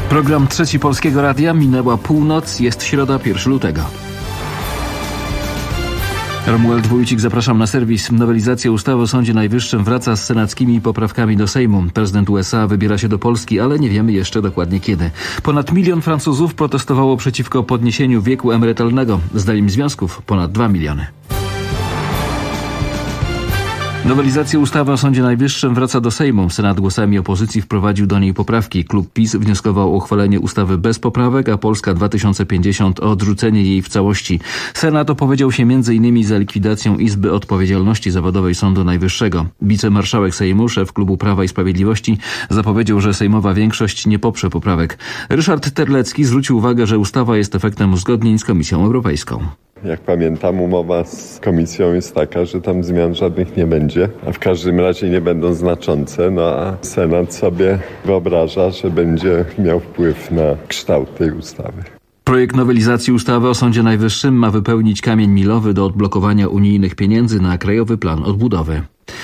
Program Trzeci Polskiego Radia. Minęła północ, jest środa, 1 lutego. Romuald Wójcik, zapraszam na serwis. Nowelizacja ustawy o Sądzie Najwyższym wraca z senackimi poprawkami do Sejmu. Prezydent USA wybiera się do Polski, ale nie wiemy jeszcze dokładnie kiedy. Ponad 1 milion Francuzów protestowało przeciwko podniesieniu wieku emerytalnego. Zdaniem związków ponad 2 miliony. Nowelizacja ustawy o Sądzie Najwyższym wraca do Sejmu. Senat głosami opozycji wprowadził do niej poprawki. Klub PiS wnioskował o uchwalenie ustawy bez poprawek, a Polska 2050 o odrzucenie jej w całości. Senat opowiedział się m.in. za likwidacją Izby Odpowiedzialności Zawodowej Sądu Najwyższego. Wicemarszałek Sejmu, szef klubu Prawa i Sprawiedliwości, zapowiedział, że sejmowa większość nie poprze poprawek. Ryszard Terlecki zwrócił uwagę, że ustawa jest efektem uzgodnień z Komisją Europejską. Jak pamiętam, umowa z Komisją jest taka, że tam zmian żadnych nie będzie, a w każdym razie nie będą znaczące, a Senat sobie wyobraża, że będzie miał wpływ na kształt tej ustawy. Projekt nowelizacji ustawy o Sądzie Najwyższym ma wypełnić kamień milowy do odblokowania unijnych pieniędzy na Krajowy Plan Odbudowy.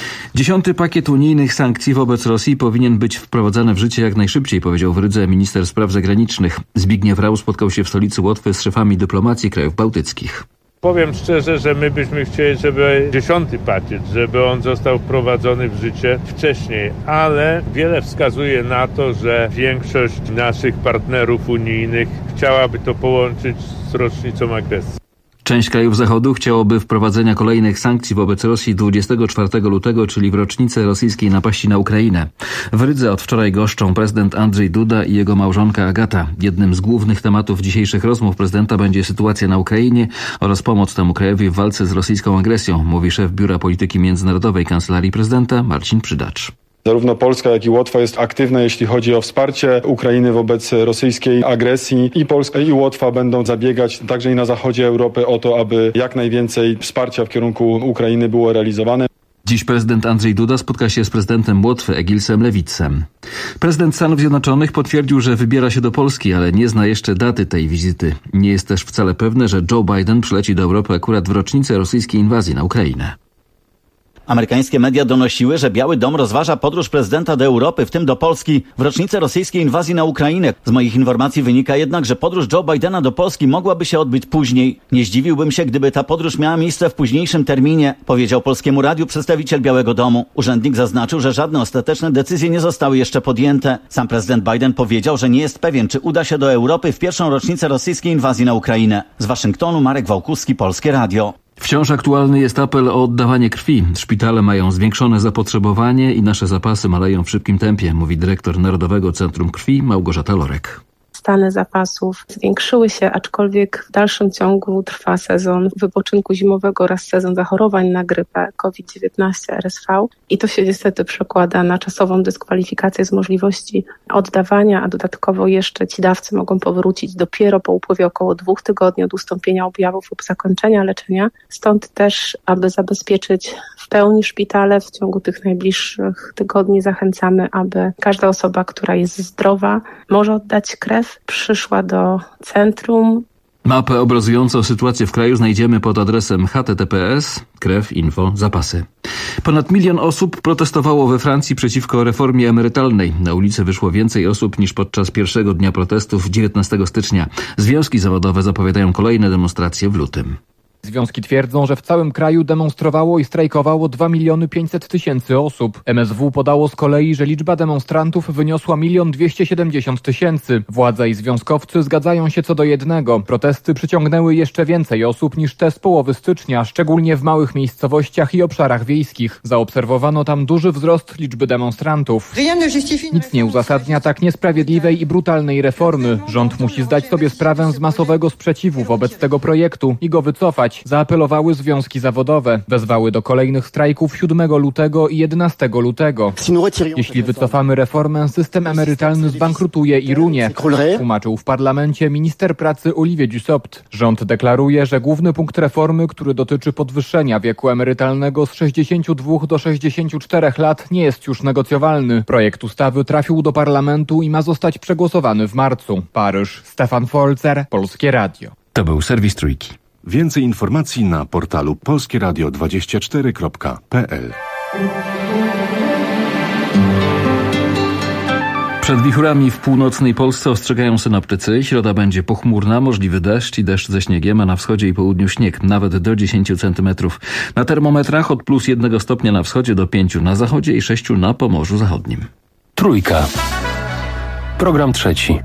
10. pakiet unijnych sankcji wobec Rosji powinien być wprowadzany w życie jak najszybciej, powiedział w Rydze minister spraw zagranicznych. Zbigniew Rau spotkał się w stolicy Łotwy z szefami dyplomacji krajów bałtyckich. Powiem szczerze, że my byśmy chcieli, żeby 10. pakiet, żeby on został wprowadzony w życie wcześniej, ale wiele wskazuje na to, że większość naszych partnerów unijnych chciałaby to połączyć z rocznicą agresji. Część krajów Zachodu chciałoby wprowadzenia kolejnych sankcji wobec Rosji 24 lutego, czyli w rocznicę rosyjskiej napaści na Ukrainę. W Rydze od wczoraj goszczą prezydent Andrzej Duda i jego małżonka Agata. Jednym z głównych tematów dzisiejszych rozmów prezydenta będzie sytuacja na Ukrainie oraz pomoc temu krajowi w walce z rosyjską agresją, mówi szef Biura Polityki Międzynarodowej Kancelarii Prezydenta Marcin Przydacz. Zarówno Polska, jak i Łotwa jest aktywna, jeśli chodzi o wsparcie Ukrainy wobec rosyjskiej agresji. I Polska, i Łotwa będą zabiegać także i na zachodzie Europy o to, aby jak najwięcej wsparcia w kierunku Ukrainy było realizowane. Dziś prezydent Andrzej Duda spotka się z prezydentem Łotwy Egilsem Lewitsem. Prezydent Stanów Zjednoczonych potwierdził, że wybiera się do Polski, ale nie zna jeszcze daty tej wizyty. Nie jest też wcale pewne, że Joe Biden przyleci do Europy akurat w rocznicę rosyjskiej inwazji na Ukrainę. Amerykańskie media donosiły, że Biały Dom rozważa podróż prezydenta do Europy, w tym do Polski, w rocznicę rosyjskiej inwazji na Ukrainę. Z moich informacji wynika jednak, że podróż Joe Bidena do Polski mogłaby się odbyć później. Nie zdziwiłbym się, gdyby ta podróż miała miejsce w późniejszym terminie, powiedział Polskiemu Radiu przedstawiciel Białego Domu. Urzędnik zaznaczył, że żadne ostateczne decyzje nie zostały jeszcze podjęte. Sam prezydent Biden powiedział, że nie jest pewien, czy uda się do Europy w pierwszą rocznicę rosyjskiej inwazji na Ukrainę. Z Waszyngtonu Marek Wałkuski, Polskie Radio. Wciąż aktualny jest apel o oddawanie krwi. Szpitale mają zwiększone zapotrzebowanie i nasze zapasy maleją w szybkim tempie, mówi dyrektor Narodowego Centrum Krwi Małgorzata Lorek. Stany zapasów zwiększyły się, aczkolwiek w dalszym ciągu trwa sezon wypoczynku zimowego oraz sezon zachorowań na grypę COVID-19 RSV i to się niestety przekłada na czasową dyskwalifikację z możliwości oddawania, a dodatkowo jeszcze ci dawcy mogą powrócić dopiero po upływie około 2 tygodni od ustąpienia objawów lub zakończenia leczenia. Stąd też, aby zabezpieczyć w pełni szpitale w ciągu tych najbliższych tygodni zachęcamy, aby każda osoba, która jest zdrowa, może oddać krew, przyszła do centrum. Mapę obrazującą sytuację w kraju znajdziemy pod adresem https://krew.info/zapasy. Ponad 1 milion osób protestowało we Francji przeciwko reformie emerytalnej. Na ulicy wyszło więcej osób niż podczas pierwszego dnia protestów 19 stycznia. Związki zawodowe zapowiadają kolejne demonstracje w lutym. Związki twierdzą, że w całym kraju demonstrowało i strajkowało 2 500 000 osób. MSW podało z kolei, że liczba demonstrantów wyniosła 1 270 000. Władza i związkowcy zgadzają się co do jednego. Protesty przyciągnęły jeszcze więcej osób niż te z połowy stycznia, szczególnie w małych miejscowościach i obszarach wiejskich. Zaobserwowano tam duży wzrost liczby demonstrantów. Nic nie uzasadnia tak niesprawiedliwej i brutalnej reformy. Rząd musi zdać sobie sprawę z masowego sprzeciwu wobec tego projektu i go wycofać. Zaapelowały związki zawodowe. Wezwały do kolejnych strajków 7 lutego i 11 lutego. Jeśli wycofamy reformę, system emerytalny zbankrutuje i runie, tłumaczył w parlamencie minister pracy Olivier Dussopt. Rząd deklaruje, że główny punkt reformy, który dotyczy podwyższenia wieku emerytalnego z 62 do 64 lat, nie jest już negocjowalny. Projekt ustawy trafił do parlamentu i ma zostać przegłosowany w marcu. Paryż, Stefan Folzer, Polskie Radio. To był serwis Trójki. Więcej informacji na portalu polskieradio24.pl. Przed wichurami w północnej Polsce ostrzegają synoptycy. Środa będzie pochmurna, możliwy deszcz i deszcz ze śniegiem, a na wschodzie i południu śnieg, nawet do 10 cm. Na termometrach od +1 stopnia na wschodzie do 5 na zachodzie i 6 na Pomorzu Zachodnim. Trójka. Program trzeci.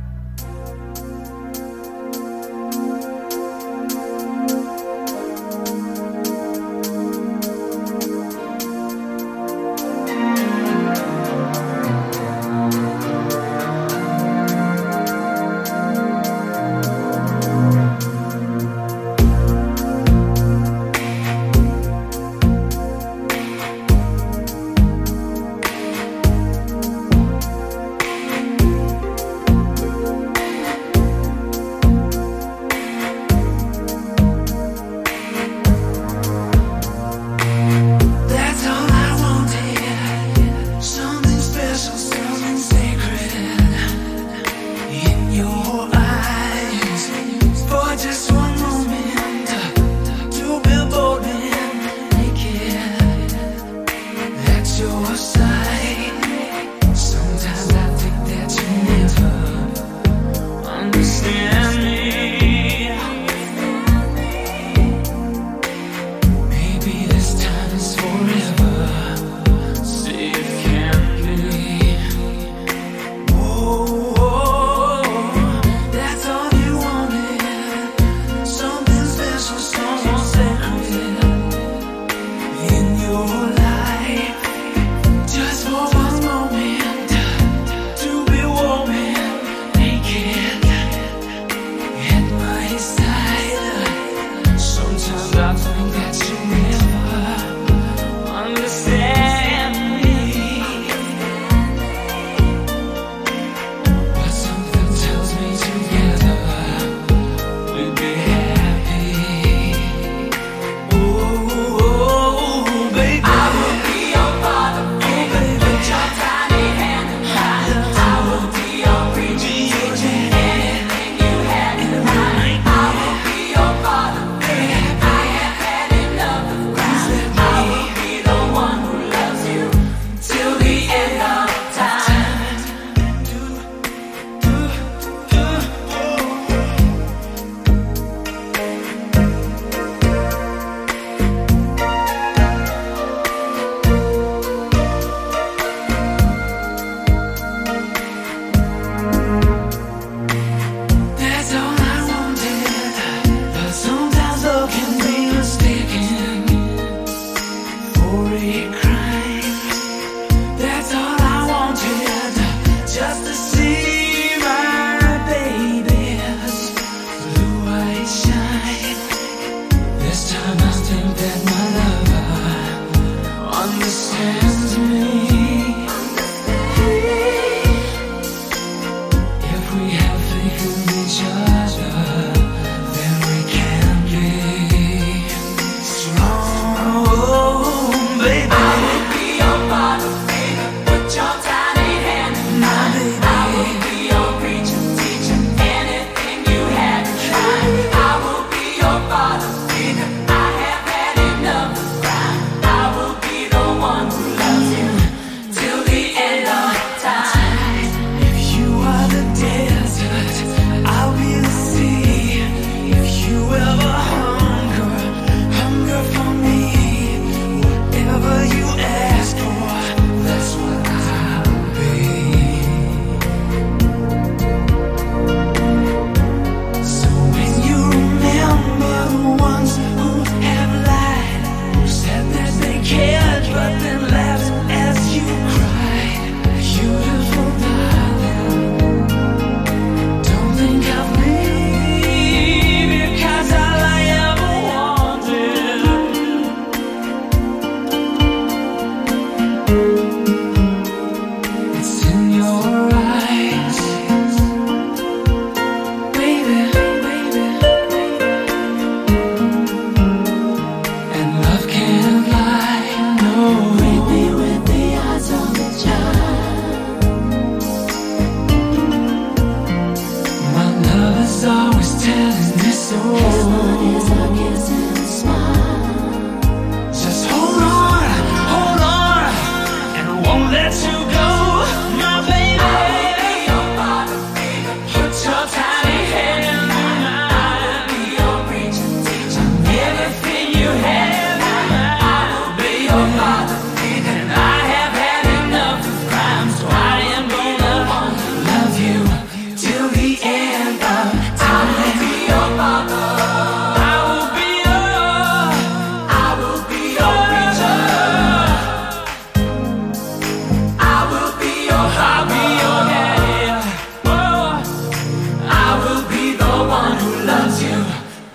let you go, my baby.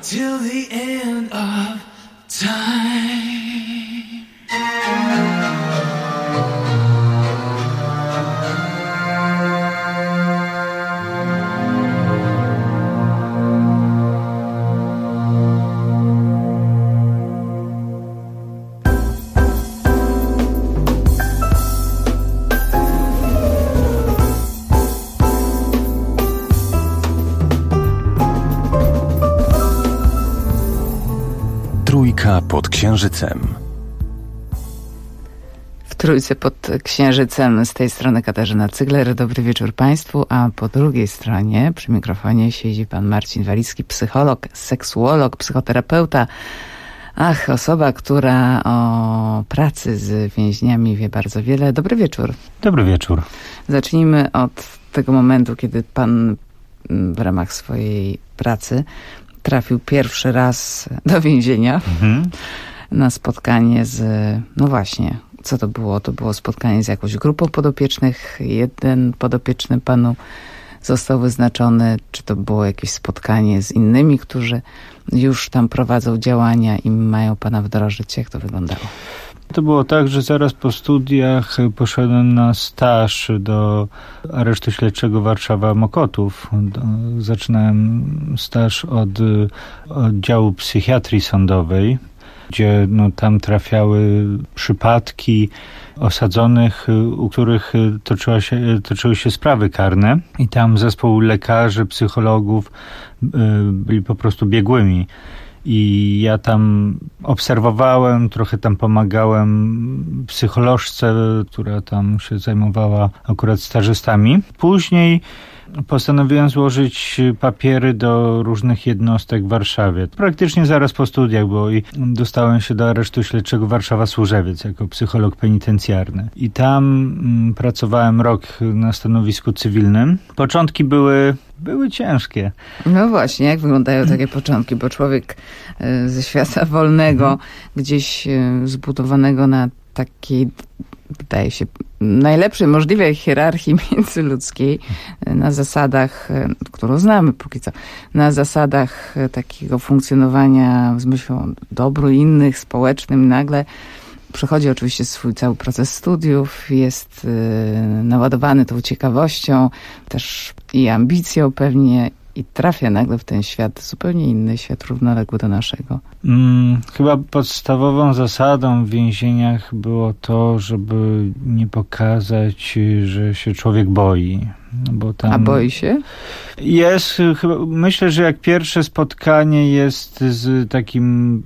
till the end of time. Trójka pod księżycem. W Trójce pod księżycem z tej strony Katarzyna Cygler. Dobry wieczór Państwu, a po drugiej stronie przy mikrofonie siedzi pan Marcin Walicki, psycholog, seksuolog, psychoterapeuta. Osoba, która o pracy z więźniami wie bardzo wiele. Dobry wieczór. Dobry wieczór. Zacznijmy od tego momentu, kiedy pan w ramach swojej pracy trafił pierwszy raz do więzienia na spotkanie z... No właśnie, co to było? To było spotkanie z jakąś grupą podopiecznych. Jeden podopieczny panu został wyznaczony. Czy to było jakieś spotkanie z innymi, którzy już tam prowadzą działania i mają pana wdrożyć? Jak to wyglądało? To było tak, że zaraz po studiach poszedłem na staż do aresztu śledczego Warszawa-Mokotów. Zaczynałem staż od oddziału psychiatrii sądowej, gdzie tam przypadki osadzonych, u których toczyły się sprawy karne. I tam zespół lekarzy, psychologów byli po prostu biegłymi. I ja tam obserwowałem, trochę tam pomagałem psycholożce, która tam się zajmowała akurat stażystami. Później postanowiłem złożyć papiery do różnych jednostek w Warszawie. Praktycznie zaraz po studiach było i dostałem się do aresztu śledczego Warszawa-Służewiec jako psycholog penitencjarny. I tam pracowałem rok na stanowisku cywilnym. Początki były ciężkie. No właśnie, jak wyglądają takie początki? Bo człowiek ze świata wolnego, gdzieś zbudowanego na takiej, wydaje się, najlepszej możliwej hierarchii międzyludzkiej, na zasadach, którą znamy póki co, na zasadach takiego funkcjonowania z myślą o dobru innych, społecznym, nagle przechodzi oczywiście swój cały proces studiów, jest naładowany tą ciekawością, też i ambicją pewnie, i trafia nagle w ten świat, zupełnie inny świat, równoległy do naszego. Chyba podstawową zasadą w więzieniach było to, żeby nie pokazać, że się człowiek boi. Bo tam a boi się? Jest, chyba, myślę, że jak pierwsze spotkanie jest z takim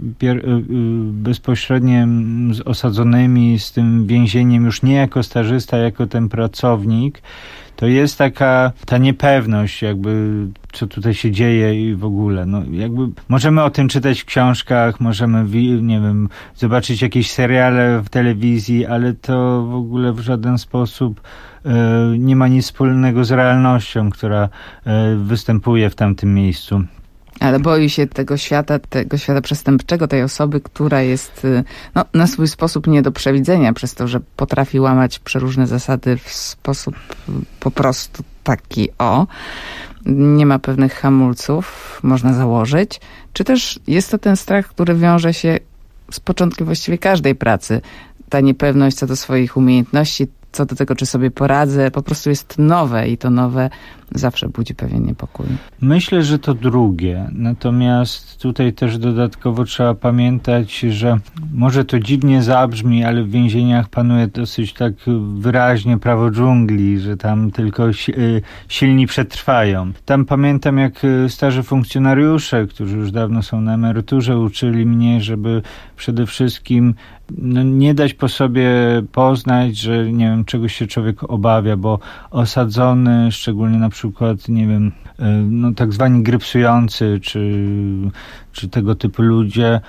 bezpośrednim z osadzonymi, z tym więzieniem, już nie jako stażysta, jako ten pracownik, to jest taka ta niepewność, jakby co tutaj się dzieje i w ogóle. No, jakby możemy o tym czytać w książkach, możemy, nie wiem, zobaczyć jakieś seriale w telewizji, ale to w ogóle w żaden sposób nie ma nic wspólnego z realnością, która występuje w tamtym miejscu. Ale boi się tego świata przestępczego, tej osoby, która jest na swój sposób nie do przewidzenia, przez to, że potrafi łamać przeróżne zasady w sposób po prostu taki nie ma pewnych hamulców, można założyć. Czy też jest to ten strach, który wiąże się z początkiem właściwie każdej pracy, ta niepewność co do swoich umiejętności, co do tego, czy sobie poradzę, po prostu jest nowe i to nowe zawsze budzi pewien niepokój. Myślę, że to drugie. Natomiast tutaj też dodatkowo trzeba pamiętać, że może to dziwnie zabrzmi, ale w więzieniach panuje dosyć tak wyraźnie prawo dżungli, że tam tylko silni przetrwają. Tam pamiętam, jak starzy funkcjonariusze, którzy już dawno są na emeryturze, uczyli mnie, żeby przede wszystkim nie dać po sobie poznać, że nie wiem, czegoś się człowiek obawia, bo osadzony, szczególnie na przykład, nie wiem, tak zwani grypsujący, czy tego typu ludzie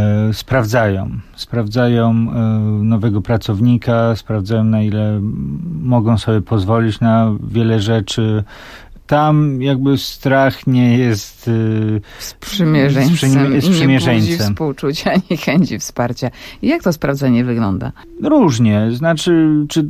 sprawdzają nowego pracownika, sprawdzają, na ile mogą sobie pozwolić na wiele rzeczy. tam jakby strach nie jest sprzymierzeńcem i nie budzi współczucia, ani chęci wsparcia. I jak to sprawdzenie wygląda? Różnie. Znaczy,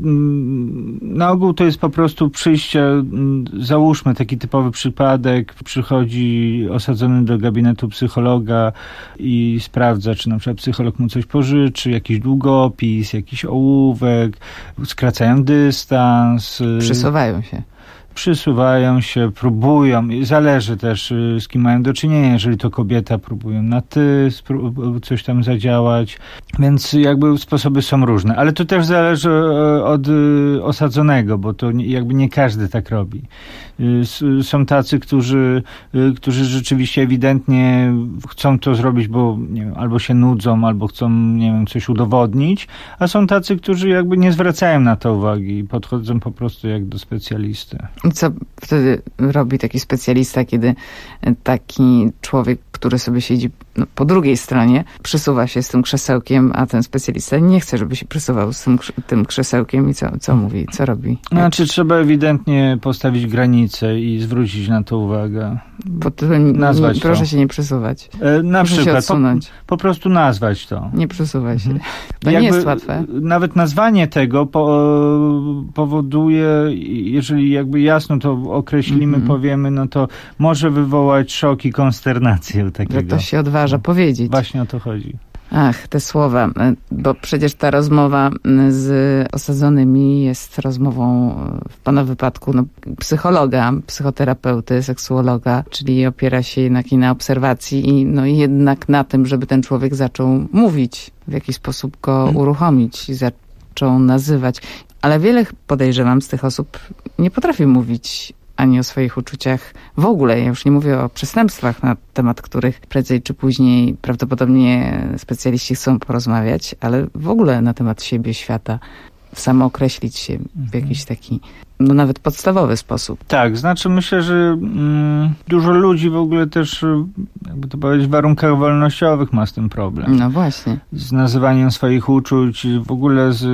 na ogół to jest po prostu przyjście, załóżmy taki typowy przypadek, przychodzi osadzony do gabinetu psychologa i sprawdza, czy na przykład psycholog mu coś pożyczy, jakiś długopis, jakiś ołówek, skracają dystans. Przysuwają się, próbują, zależy też z kim mają do czynienia, jeżeli to kobieta, próbują na ty, coś tam zadziałać, więc jakby sposoby są różne, ale to też zależy od osadzonego, bo to jakby nie każdy tak robi. Są tacy, którzy rzeczywiście ewidentnie chcą to zrobić, bo nie wiem, albo się nudzą, albo chcą, nie wiem, coś udowodnić, a są tacy, którzy jakby nie zwracają na to uwagi i podchodzą po prostu jak do specjalisty. I co wtedy robi taki specjalista, kiedy taki człowiek, który sobie siedzi po drugiej stronie, przesuwa się z tym krzesełkiem, a ten specjalista nie chce, żeby się przesuwał z tym krzesełkiem i co mówi, co robi? Znaczy trzeba ewidentnie postawić granicę i zwrócić na to uwagę. Nazwać to. Proszę się nie przesuwać. Na proszę przykład się odsunąć. Po prostu nazwać to. Nie przesuwaj się. To nie jest łatwe. Nawet nazwanie tego powoduje, jeżeli jakby jasno to określimy, powiemy, no to może wywołać szok i konsternację u takiego. Że ktoś się odważa powiedzieć. Właśnie o to chodzi. Ach, te słowa, bo przecież ta rozmowa z osadzonymi jest rozmową w pana wypadku psychologa, psychoterapeuty, seksuologa, czyli opiera się jednak i na obserwacji i jednak na tym, żeby ten człowiek zaczął mówić, w jakiś sposób go uruchomić i zaczął nazywać. Ale wiele, podejrzewam, z tych osób nie potrafi mówić ani o swoich uczuciach w ogóle. Ja już nie mówię o przestępstwach, na temat których prędzej czy później prawdopodobnie specjaliści chcą porozmawiać, ale w ogóle na temat siebie, świata, samookreślić się w jakiś taki nawet podstawowy sposób. Tak, znaczy myślę, że dużo ludzi w ogóle też, jakby to powiedzieć, w warunkach wolnościowych ma z tym problem. No właśnie. Z nazywaniem swoich uczuć, w ogóle z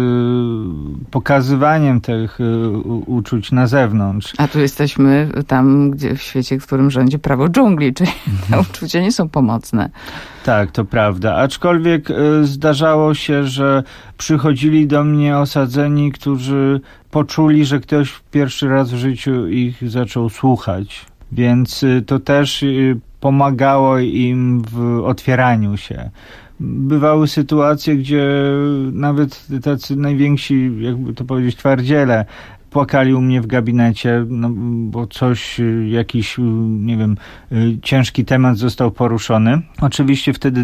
pokazywaniem tych uczuć na zewnątrz. A tu jesteśmy tam, gdzie w świecie, w którym rządzi prawo dżungli, czyli te uczucia nie są pomocne. Tak, to prawda. Aczkolwiek zdarzało się, że przychodzili do mnie osadzeni, którzy poczuli, że ktoś pierwszy raz w życiu ich zaczął słuchać. Więc to też pomagało im w otwieraniu się. Bywały sytuacje, gdzie nawet tacy najwięksi, jakby to powiedzieć, twardziele płakali u mnie w gabinecie, bo jakiś, nie wiem, ciężki temat został poruszony. Oczywiście wtedy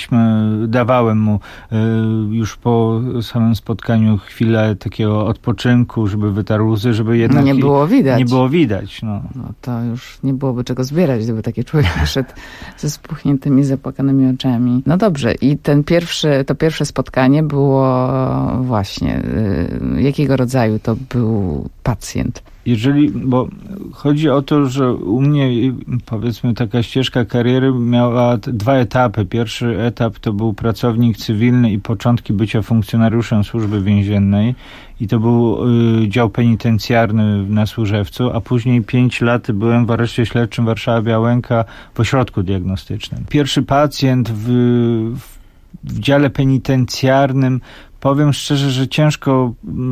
dawałem mu już po samym spotkaniu chwilę takiego odpoczynku, żeby wytarł łzy, żeby jednak nie było widać. Nie było widać. No to już nie byłoby czego zbierać, gdyby taki człowiek wyszedł ze spuchniętymi, zapłakanymi oczami. No dobrze, i to pierwsze spotkanie było właśnie, jakiego rodzaju to był pacjent? Bo chodzi o to, że u mnie, powiedzmy, taka ścieżka kariery miała 2 etapy. Pierwszy etap to był pracownik cywilny i początki bycia funkcjonariuszem Służby Więziennej i to był dział penitencjarny na Służewcu, a później 5 lat byłem w areszcie śledczym Warszawa-Białęka w ośrodku diagnostycznym. Pierwszy pacjent w dziale penitencjarnym, powiem szczerze, że ciężko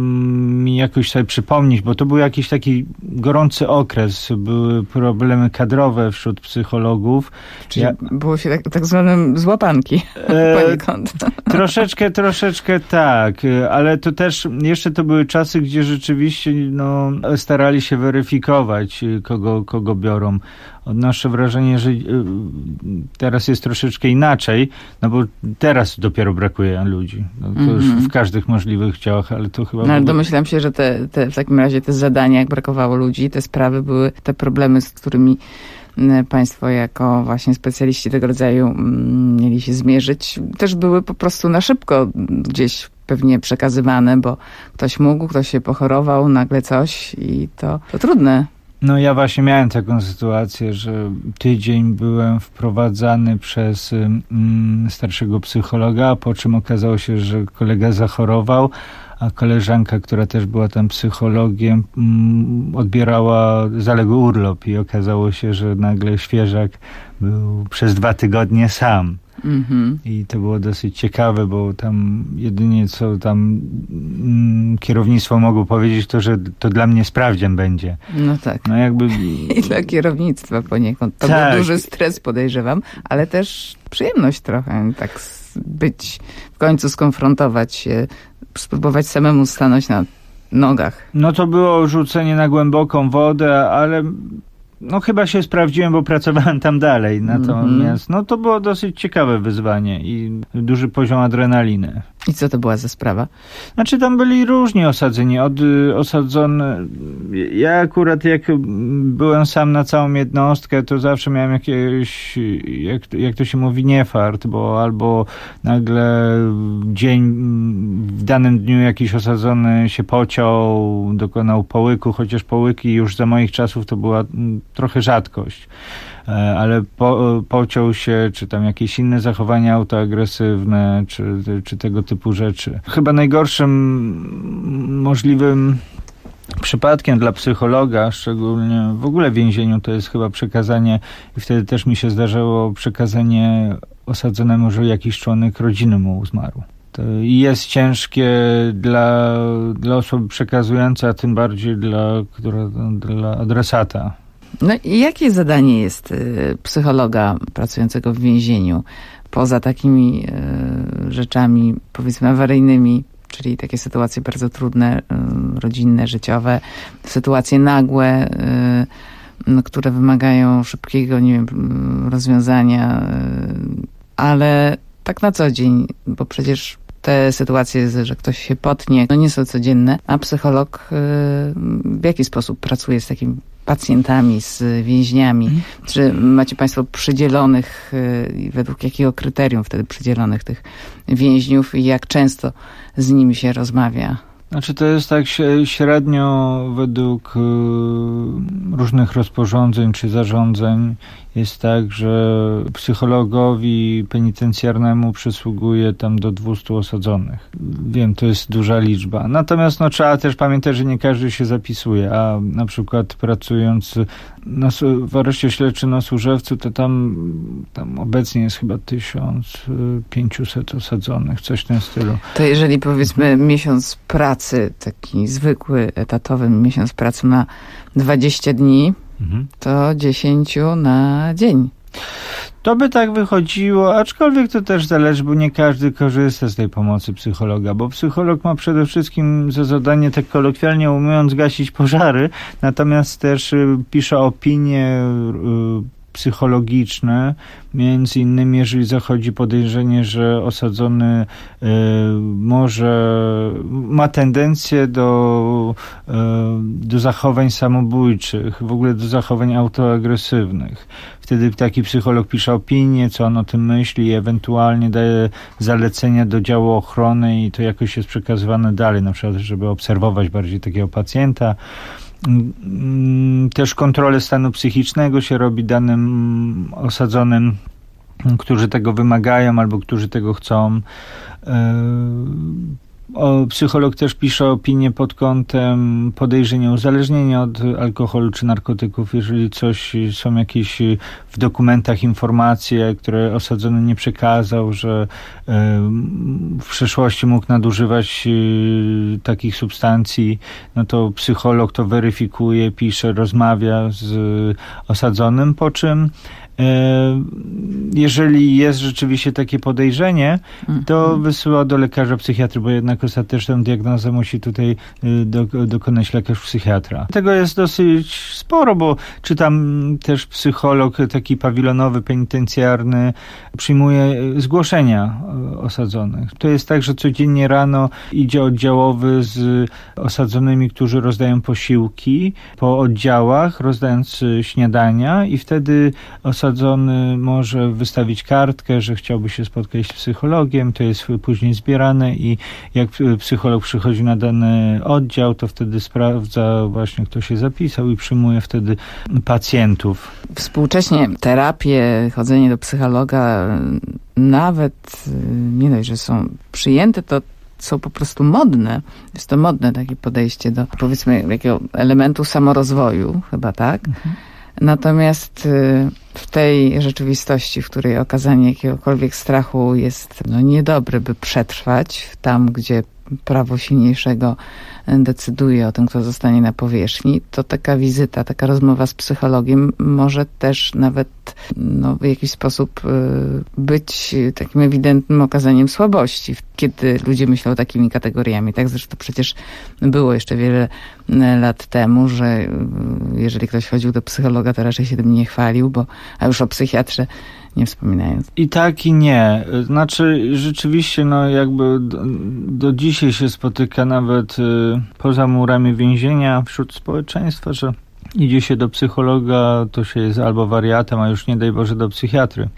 mi jakoś sobie przypomnieć, bo to był jakiś taki gorący okres. Były problemy kadrowe wśród psychologów. Czyli było się tak zwane z łapanki poniekąd. Troszeczkę tak, ale to też jeszcze to były czasy, gdzie rzeczywiście starali się weryfikować, kogo biorą. Odnoszę wrażenie, że teraz jest troszeczkę inaczej, bo teraz dopiero brakuje ludzi. To już w każdych możliwych działach, ale to chyba... ale domyślam się, że w takim razie te zadania, jak brakowało ludzi, te sprawy były, te problemy, z którymi państwo jako właśnie specjaliści tego rodzaju mieli się zmierzyć, też były po prostu na szybko gdzieś pewnie przekazywane, bo ktoś się pochorował, nagle coś i to trudne. No ja właśnie miałem taką sytuację, że tydzień byłem wprowadzany przez starszego psychologa, po czym okazało się, że kolega zachorował, a koleżanka, która też była tam psychologiem, odbierała zaległy urlop i okazało się, że nagle świeżak był przez 2 tygodnie sam. I to było dosyć ciekawe, bo tam jedynie co tam kierownictwo mogło powiedzieć, to że to dla mnie sprawdzian będzie. No tak. No jakby... I dla kierownictwa poniekąd. To był duży stres, podejrzewam, ale też przyjemność trochę, tak być, w końcu skonfrontować się, spróbować samemu stanąć na nogach. No to było rzucenie na głęboką wodę, ale no chyba się sprawdziłem, bo pracowałem tam dalej. Natomiast no to było dosyć ciekawe wyzwanie i duży poziom adrenaliny. I co to była za sprawa? Znaczy tam byli różni osadzeni. Ja akurat jak byłem sam na całą jednostkę, to zawsze miałem jakieś, jak to się mówi, niefart, bo albo nagle w danym dniu jakiś osadzony się pociął, dokonał połyku, chociaż połyki już za moich czasów to była trochę rzadkość. Ale pociął się, czy tam jakieś inne zachowania autoagresywne, czy tego typu rzeczy. Chyba najgorszym możliwym przypadkiem dla psychologa, szczególnie w ogóle w więzieniu, to jest chyba przekazanie, i wtedy też mi się zdarzyło przekazanie osadzonemu, że jakiś członek rodziny mu zmarł. To jest ciężkie dla osoby przekazującej, a tym bardziej dla adresata. No i jakie zadanie jest psychologa pracującego w więzieniu? Poza takimi rzeczami, powiedzmy, awaryjnymi, czyli takie sytuacje bardzo trudne, rodzinne, życiowe, sytuacje nagłe, które wymagają szybkiego, nie wiem, rozwiązania, ale tak na co dzień, bo przecież te sytuacje, że ktoś się potnie, no nie są codzienne, a psycholog w jaki sposób pracuje z takimi pacjentami, z więźniami? Czy macie państwo przydzielonych, według jakiego kryterium wtedy przydzielonych tych więźniów i jak często z nimi się rozmawia? Znaczy to jest tak średnio według różnych rozporządzeń czy zarządzeń jest tak, że psychologowi penitencjarnemu przysługuje tam do 200 osadzonych. Wiem, to jest duża liczba. Natomiast no, trzeba też pamiętać, że nie każdy się zapisuje, a na przykład pracując w areszcie śledczym na Służewcu, to tam obecnie jest chyba 1500 osadzonych, coś w tym stylu. To jeżeli powiedzmy miesiąc pracy, taki zwykły, etatowy miesiąc pracy ma 20 dni, to 10 na dzień. To by tak wychodziło, aczkolwiek to też zależy, bo nie każdy korzysta z tej pomocy psychologa, bo psycholog ma przede wszystkim za zadanie, tak kolokwialnie ujmując, gasić pożary, natomiast też pisze opinie psychologiczne, między innymi jeżeli zachodzi podejrzenie, że osadzony ma tendencję do zachowań samobójczych, w ogóle do zachowań autoagresywnych. Wtedy taki psycholog pisze opinię, co on o tym myśli i ewentualnie daje zalecenia do działu ochrony i to jakoś jest przekazywane dalej, na przykład, żeby obserwować bardziej takiego pacjenta. Też kontrolę stanu psychicznego się robi danym osadzonym, którzy tego wymagają albo którzy tego chcą. Psycholog też pisze opinię pod kątem podejrzenia uzależnienia od alkoholu czy narkotyków, jeżeli są jakieś w dokumentach informacje, które osadzony nie przekazał, że w przeszłości mógł nadużywać takich substancji, no to psycholog to weryfikuje, pisze, rozmawia z osadzonym, po czym jeżeli jest rzeczywiście takie podejrzenie, to wysyła do lekarza psychiatry, bo jednak ostateczną diagnozę musi tutaj dokonać lekarz psychiatra. Tego jest dosyć sporo, bo czytam też psycholog taki pawilonowy, penitencjarny przyjmuje zgłoszenia osadzonych. To jest tak, że codziennie rano idzie oddziałowy z osadzonymi, którzy rozdają posiłki po oddziałach, rozdając śniadania i wtedy osadzony może wystawić kartkę, że chciałby się spotkać z psychologiem, to jest później zbierane i jak psycholog przychodzi na dany oddział, to wtedy sprawdza właśnie, kto się zapisał i przyjmuje wtedy pacjentów. Współcześnie terapie, chodzenie do psychologa, nawet nie dość, że są przyjęte, to są po prostu modne. Jest to modne takie podejście do, powiedzmy, jakiego elementu samorozwoju, chyba tak? Natomiast w tej rzeczywistości, w której okazanie jakiegokolwiek strachu jest niedobre, by przetrwać, tam gdzie prawo silniejszego decyduje o tym, kto zostanie na powierzchni, to taka wizyta, taka rozmowa z psychologiem może też nawet w jakiś sposób być takim ewidentnym okazaniem słabości, kiedy ludzie myślą takimi kategoriami. Tak, zresztą przecież było jeszcze wiele lat temu, że jeżeli ktoś chodził do psychologa, to raczej się tym nie chwalił, a już o psychiatrze nie wspominając. I tak, i nie. Znaczy, rzeczywiście, jakby do dzisiaj się spotyka nawet poza murami więzienia wśród społeczeństwa, że idzie się do psychologa, to się jest albo wariatem, a już nie daj Boże do psychiatry.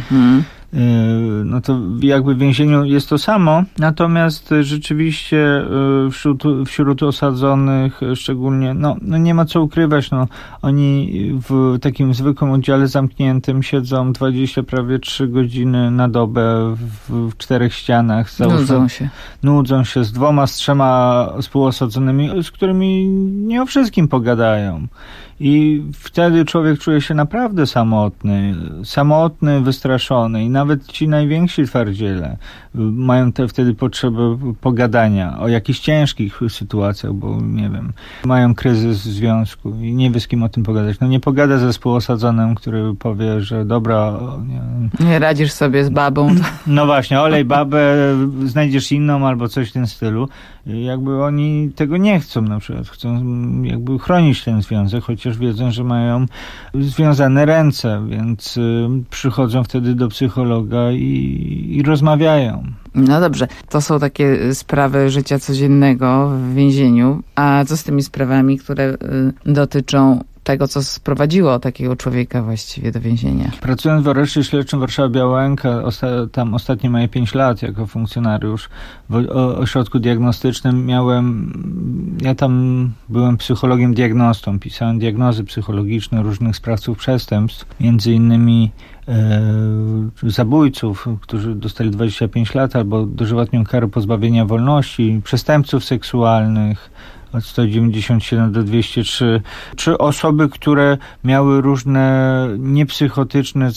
No to jakby w więzieniu jest to samo, natomiast rzeczywiście wśród osadzonych szczególnie, nie ma co ukrywać, oni w takim zwykłym oddziale zamkniętym siedzą 20, prawie 3 godziny na dobę w 4 ścianach. Nudzą się z 2, z 3 współosadzonymi, z którymi nie o wszystkim pogadają. I wtedy człowiek czuje się naprawdę samotny, wystraszony i nawet ci najwięksi twardziele mają wtedy potrzebę pogadania o jakichś ciężkich sytuacjach, bo nie wiem, mają kryzys w związku i nie wie z kim o tym pogadać. Nie pogada ze współosadzonym, który powie, że dobra... Nie radzisz sobie z babą. No właśnie, olej babę, znajdziesz inną albo coś w tym stylu. Jakby oni tego nie chcą na przykład. Chcą jakby chronić ten związek, chociaż wiedzą, że mają związane ręce, więc przychodzą wtedy do psychologa i rozmawiają. No dobrze, to są takie sprawy życia codziennego w więzieniu, a co z tymi sprawami, które dotyczą tego, co sprowadziło takiego człowieka właściwie do więzienia? Pracując w areszcie śledczym Warszawa-Białęka, tam ostatnie moje 5 lat jako funkcjonariusz w ośrodku diagnostycznym ja tam byłem psychologiem diagnostą, pisałem diagnozy psychologiczne różnych sprawców przestępstw, między innymi zabójców, którzy dostali 25 lat albo dożywotnią karę pozbawienia wolności, przestępców seksualnych, od 197 do 203, czy osoby, które miały różne niepsychotyczne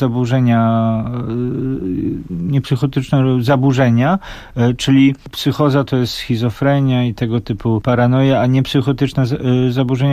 zaburzenia, czyli psychoza to jest schizofrenia i tego typu paranoja, a niepsychotyczne zaburzenia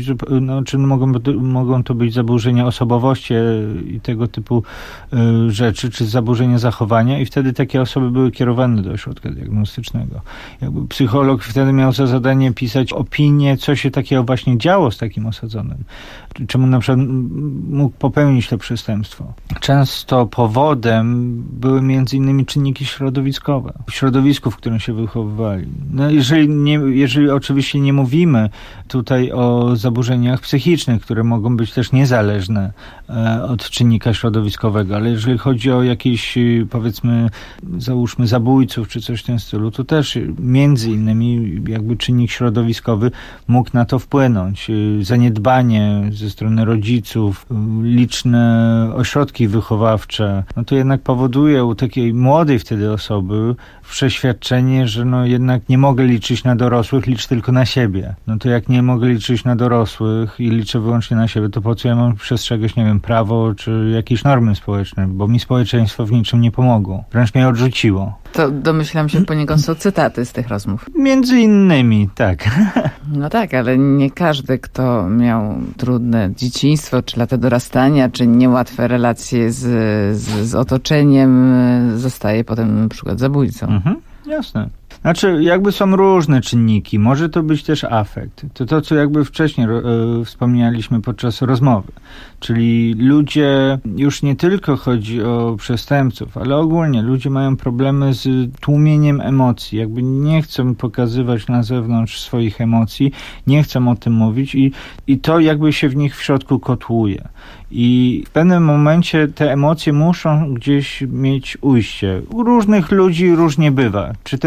mogą to być zaburzenia osobowości i tego typu rzeczy, czy zaburzenia zachowania i wtedy takie osoby były kierowane do ośrodka diagnostycznego. Jakby psycholog wtedy miał za zadanie pisać opinię, co się takiego właśnie działo z takim osadzonym. Czemu na przykład mógł popełnić to przestępstwo. Często powodem były między innymi czynniki środowiskowe. W środowisku, w którym się wychowywali. Jeżeli oczywiście nie mówimy tutaj o zaburzeniach psychicznych, które mogą być też niezależne od czynnika środowiskowego, ale jeżeli chodzi o jakieś, powiedzmy, załóżmy zabójców czy coś w tym stylu, to też między innymi jakby czynnik środowiskowy mógł na to wpłynąć. Zaniedbanie ze strony rodziców, liczne ośrodki wychowawcze, to jednak powoduje u takiej młodej wtedy osoby przeświadczenie, że jednak nie mogę liczyć na dorosłych, licz tylko na siebie. To jak nie mogę liczyć na dorosłych i liczę wyłącznie na siebie, to po co ja mam przestrzegać, nie wiem, prawo czy jakieś normy społeczne, bo mi społeczeństwo w niczym nie pomogło. Wręcz mnie odrzuciło. To domyślam się, poniekąd są cytaty z tych rozmów. Między innymi, tak. No tak, ale nie każdy, kto miał trudne dzieciństwo, czy lata dorastania, czy niełatwe relacje z otoczeniem, zostaje potem na przykład zabójcą. Jasne. Znaczy, jakby są różne czynniki. Może to być też afekt. To co jakby wcześniej wspomnieliśmy podczas rozmowy. Czyli ludzie, już nie tylko chodzi o przestępców, ale ogólnie ludzie mają problemy z tłumieniem emocji. Jakby nie chcą pokazywać na zewnątrz swoich emocji, nie chcą o tym mówić i to jakby się w nich w środku kotłuje. I w pewnym momencie te emocje muszą gdzieś mieć ujście. U różnych ludzi różnie bywa. Czy ten trigger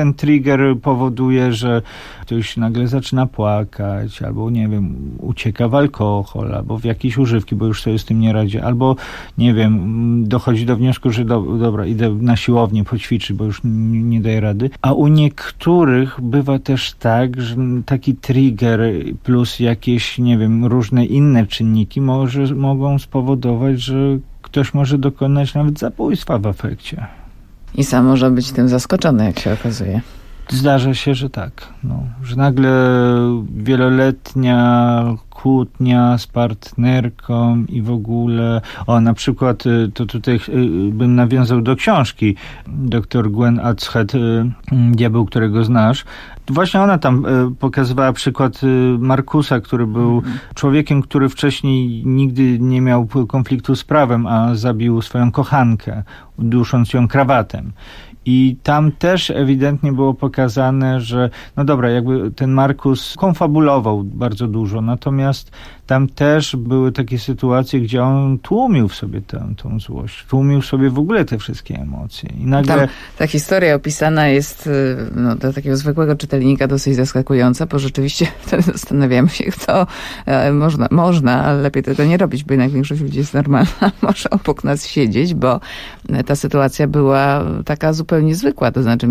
trigger powoduje, że ktoś nagle zaczyna płakać, albo nie wiem, ucieka w alkohol, albo w jakieś używki, bo już sobie z tym nie radzi, albo nie wiem, dochodzi do wniosku, że dobra, idę na siłownię poćwiczyć, bo już nie daje rady. A u niektórych bywa też tak, że taki trigger plus jakieś, nie wiem, różne inne czynniki mogą spowodować, że ktoś może dokonać nawet zabójstwa w efekcie. I sam może być tym zaskoczony, jak się okazuje. Zdarza się, że tak. Że nagle wieloletnia kłótnia z partnerką i w ogóle... na przykład to tutaj bym nawiązał do książki dr Gwen Adshead, Diabeł, którego znasz. Właśnie ona tam pokazywała przykład Markusa, który był człowiekiem, który wcześniej nigdy nie miał konfliktu z prawem, a zabił swoją kochankę, dusząc ją krawatem. I tam też ewidentnie było pokazane, że no dobra, jakby ten Markus konfabulował bardzo dużo, natomiast tam też były takie sytuacje, gdzie on tłumił w sobie tą złość, tłumił w sobie w ogóle te wszystkie emocje. I nagle... Tam ta historia opisana jest dla takiego zwykłego czytelnika dosyć zaskakująca, bo rzeczywiście wtedy zastanawiamy się, kto można, ale lepiej tego nie robić, bo jednak większość ludzi jest normalna, może obok nas siedzieć, bo ta sytuacja była taka zupełnie zwykła, to znaczy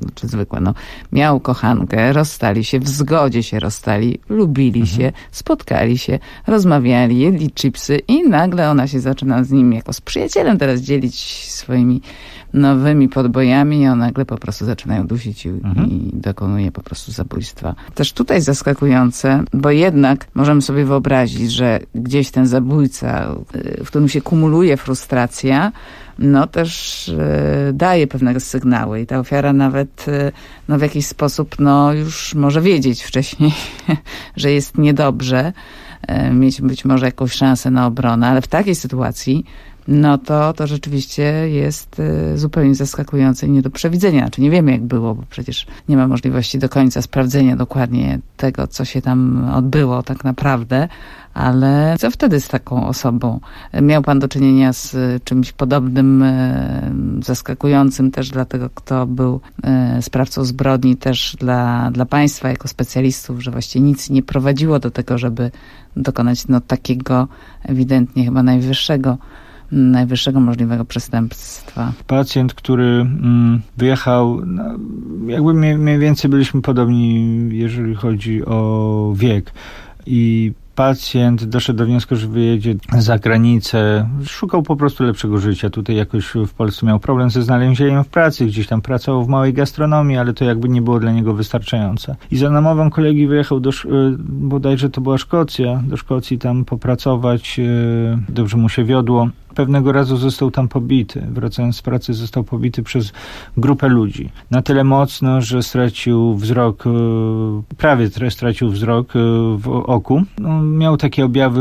miał kochankę, rozstali się, w zgodzie się rozstali, lubili się, spotkali się, rozmawiali, jedli chipsy i nagle ona się zaczyna z nim jako z przyjacielem teraz dzielić swoimi nowymi podbojami i on nagle po prostu zaczyna ją dusić i dokonuje po prostu zabójstwa. Też tutaj zaskakujące, bo jednak możemy sobie wyobrazić, że gdzieś ten zabójca, w którym się kumuluje frustracja, też daje pewne sygnały i ta ofiara nawet w jakiś sposób już może wiedzieć wcześniej, że jest niedobrze, mieć być może jakąś szansę na obronę, ale w takiej sytuacji to rzeczywiście jest zupełnie zaskakujące i nie do przewidzenia. Znaczy nie wiemy, jak było, bo przecież nie ma możliwości do końca sprawdzenia dokładnie tego, co się tam odbyło tak naprawdę, ale co wtedy z taką osobą? Miał pan do czynienia z czymś podobnym, zaskakującym też dla tego, kto był sprawcą zbrodni, też dla państwa jako specjalistów, że właściwie nic nie prowadziło do tego, żeby dokonać takiego ewidentnie chyba najwyższego możliwego przestępstwa. Pacjent, który wyjechał, jakby mniej więcej byliśmy podobni, jeżeli chodzi o wiek. I pacjent doszedł do wniosku, że wyjedzie za granicę. Szukał po prostu lepszego życia. Tutaj jakoś w Polsce miał problem ze znalezieniem w pracy. Gdzieś tam pracował w małej gastronomii, ale to jakby nie było dla niego wystarczające. I za namową kolegi wyjechał bodajże to była Szkocja, do Szkocji tam popracować. Dobrze mu się wiodło. Pewnego razu został tam pobity. Wracając z pracy został pobity przez grupę ludzi. Na tyle mocno, że stracił wzrok, prawie stracił wzrok w oku. Miał takie objawy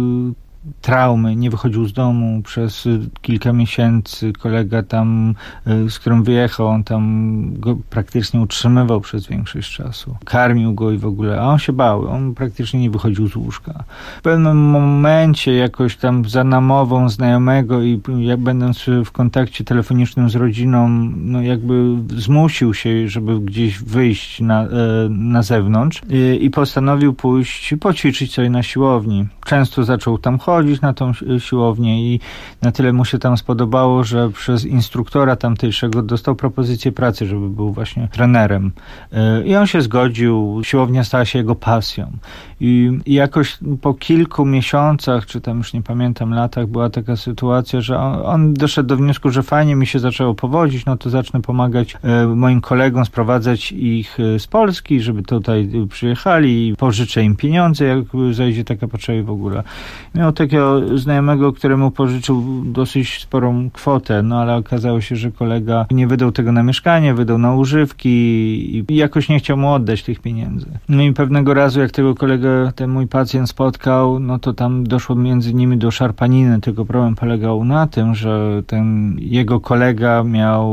traumy, nie wychodził z domu przez kilka miesięcy. Kolega tam, z którym wyjechał, on tam go praktycznie utrzymywał przez większość czasu. Karmił go i w ogóle, a on się bał, on praktycznie nie wychodził z łóżka. W pewnym momencie jakoś tam za namową znajomego i jak będąc w kontakcie telefonicznym z rodziną, jakby zmusił się, żeby gdzieś wyjść na zewnątrz i postanowił pójść poćwiczyć sobie na siłowni. Często zaczął tam chodzić na tą siłownię i na tyle mu się tam spodobało, że przez instruktora tamtejszego dostał propozycję pracy, żeby był właśnie trenerem. I on się zgodził, siłownia stała się jego pasją. I jakoś po kilku miesiącach, czy tam już nie pamiętam latach, była taka sytuacja, że on doszedł do wniosku, że fajnie mi się zaczęło powodzić, to zacznę pomagać moim kolegom, sprowadzać ich z Polski, żeby tutaj przyjechali i pożyczę im pieniądze, jak zajdzie taka potrzeba w ogóle. Miał takiego znajomego, któremu pożyczył dosyć sporą kwotę, ale okazało się, że kolega nie wydał tego na mieszkanie, wydał na używki i jakoś nie chciał mu oddać tych pieniędzy. I pewnego razu, jak tego kolegę ten mój pacjent spotkał, to tam doszło między nimi do szarpaniny, tylko problem polegał na tym, że ten jego kolega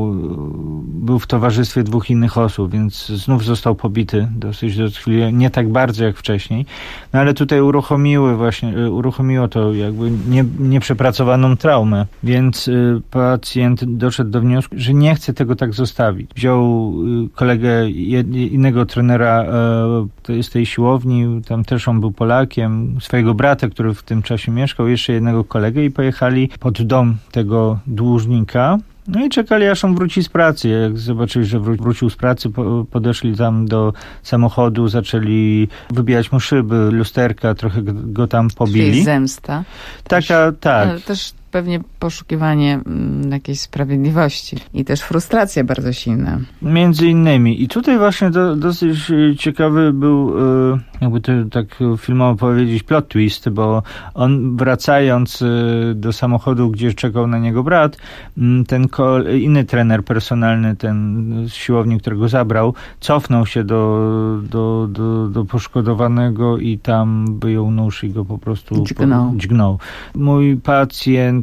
był w towarzystwie dwóch innych osób, więc znów został pobity dosyć nie tak bardzo jak wcześniej, ale tutaj uruchomiło to to jakby nieprzepracowaną traumę. Więc pacjent doszedł do wniosku, że nie chce tego tak zostawić. Wziął kolegę innego trenera z tej siłowni, tam też on był Polakiem, swojego brata, który w tym czasie mieszkał, jeszcze jednego kolegę i pojechali pod dom tego dłużnika. No i czekali, aż on wróci z pracy. Jak zobaczyli, że wrócił z pracy, podeszli tam do samochodu, zaczęli wybijać mu szyby, lusterka, trochę go tam pobili. Czyli zemsta. Tak. Ale też pewnie poszukiwanie jakiejś sprawiedliwości i też frustracja bardzo silna. Między innymi. I tutaj właśnie dosyć ciekawy był, jakby to tak filmowo powiedzieć, plot twist, bo on wracając do samochodu, gdzie czekał na niego brat, ten inny trener personalny, ten z siłowni, którego zabrał, cofnął się do poszkodowanego i tam wyjął nóż i go po prostu dźgnął. Mój pacjent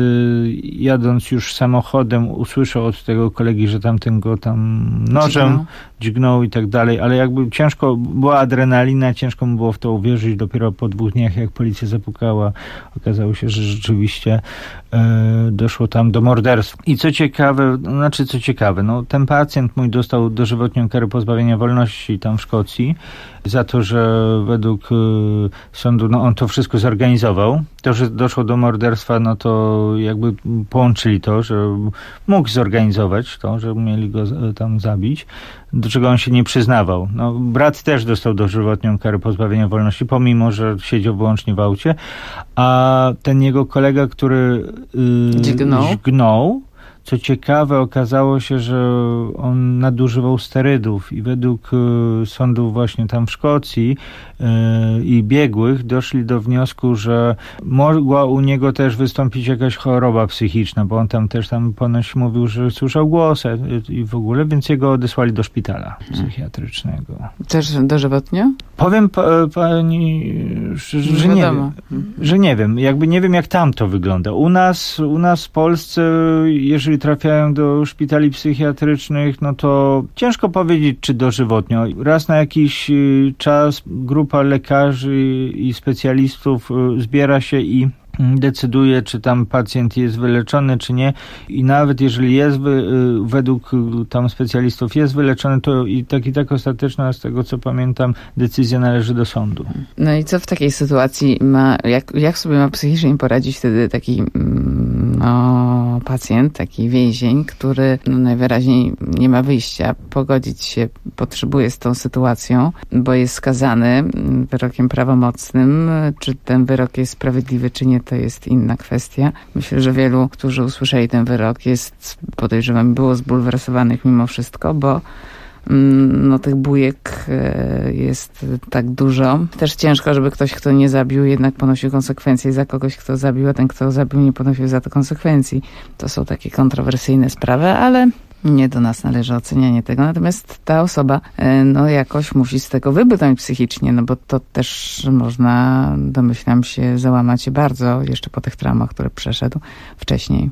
jadąc już samochodem usłyszał od tego kolegi, że tamten go tam nożem dźgnął i tak dalej, ale jakby ciężko, była adrenalina, ciężko mu było w to uwierzyć. Dopiero po 2 dniach, jak policja zapukała, okazało się, że rzeczywiście doszło tam do morderstwa. I co ciekawe, no ten pacjent mój dostał dożywotnią karę pozbawienia wolności tam w Szkocji za to, że według sądu, no on to wszystko zorganizował. To, że doszło do morderstwa, no to jakby połączyli to, że mógł zorganizować to, że mieli go tam zabić, do czego on się nie przyznawał. No, brat też dostał dożywotnią karę pozbawienia wolności, pomimo, że siedział wyłącznie w aucie, a ten jego kolega, który dźgnął, co ciekawe, okazało się, że on nadużywał sterydów i według sądów właśnie tam w Szkocji i biegłych doszli do wniosku, że mogła u niego też wystąpić jakaś choroba psychiczna, bo on tam ponoć mówił, że słyszał głosy i w ogóle, więc jego odesłali do szpitala psychiatrycznego. Też dożywotnio? Powiem pani, że nie wiem. Że nie wiem. Jakby nie wiem, jak tam to wygląda. U nas w Polsce, jeżeli trafiają do szpitali psychiatrycznych, no to ciężko powiedzieć, czy dożywotnio. Raz na jakiś czas grupa lekarzy i specjalistów zbiera się i decyduje, czy tam pacjent jest wyleczony, czy nie. I nawet jeżeli jest, według tam specjalistów jest wyleczony, to i tak ostateczna, z tego co pamiętam, decyzja należy do sądu. No i co w takiej sytuacji jak sobie ma psychicznie poradzić wtedy taki pacjent, taki więzień, który najwyraźniej nie ma wyjścia, pogodzić się potrzebuje z tą sytuacją, bo jest skazany wyrokiem prawomocnym. Czy ten wyrok jest sprawiedliwy, czy nie, to jest inna kwestia. Myślę, że wielu, którzy usłyszeli ten wyrok, podejrzewam, było zbulwersowanych mimo wszystko, bo tych bujek jest tak dużo. Też ciężko, żeby ktoś, kto nie zabił, jednak ponosił konsekwencje za kogoś, kto zabił, a ten, kto zabił, nie ponosił za to konsekwencji. To są takie kontrowersyjne sprawy, ale nie do nas należy ocenianie tego. Natomiast ta osoba jakoś musi z tego wybrnąć psychicznie, no bo to też można, domyślam się, załamać się bardzo jeszcze po tych traumach, które przeszedł wcześniej.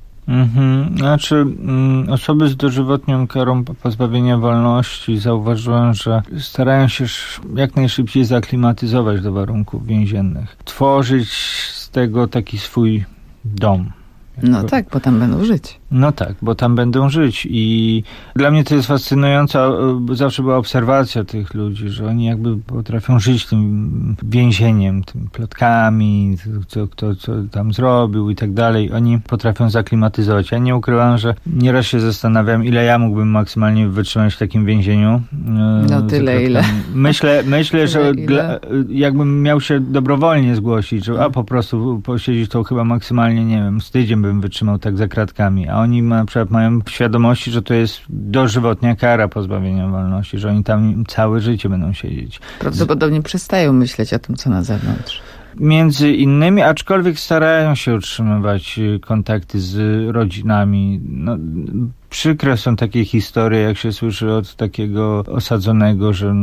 Znaczy osoby z dożywotnią karą pozbawienia wolności zauważyłem, że starają się jak najszybciej zaklimatyzować do warunków więziennych. Tworzyć z tego taki swój dom. No tak, bo tam będą żyć. No tak, bo tam będą żyć i dla mnie to jest fascynująca, zawsze była obserwacja tych ludzi, że oni jakby potrafią żyć tym więzieniem, tym plotkami, kto co tam zrobił i tak dalej. Oni potrafią zaklimatyzować. Ja nie ukrywam, że nieraz się zastanawiam, ile ja mógłbym maksymalnie wytrzymać w takim więzieniu. No tyle, ile. Myślę, że jakbym miał się dobrowolnie zgłosić, że po prostu posiedzieć, to chyba maksymalnie, nie wiem, z tydzień bym wytrzymał tak za kratkami, a oni na przykład mają świadomości, że to jest dożywotnia kara pozbawienia wolności, że oni tam całe życie będą siedzieć. Prawdopodobnie przestają myśleć o tym, co na zewnątrz. Między innymi, aczkolwiek starają się utrzymywać kontakty z rodzinami. No, przykre są takie historie, jak się słyszy od takiego osadzonego, że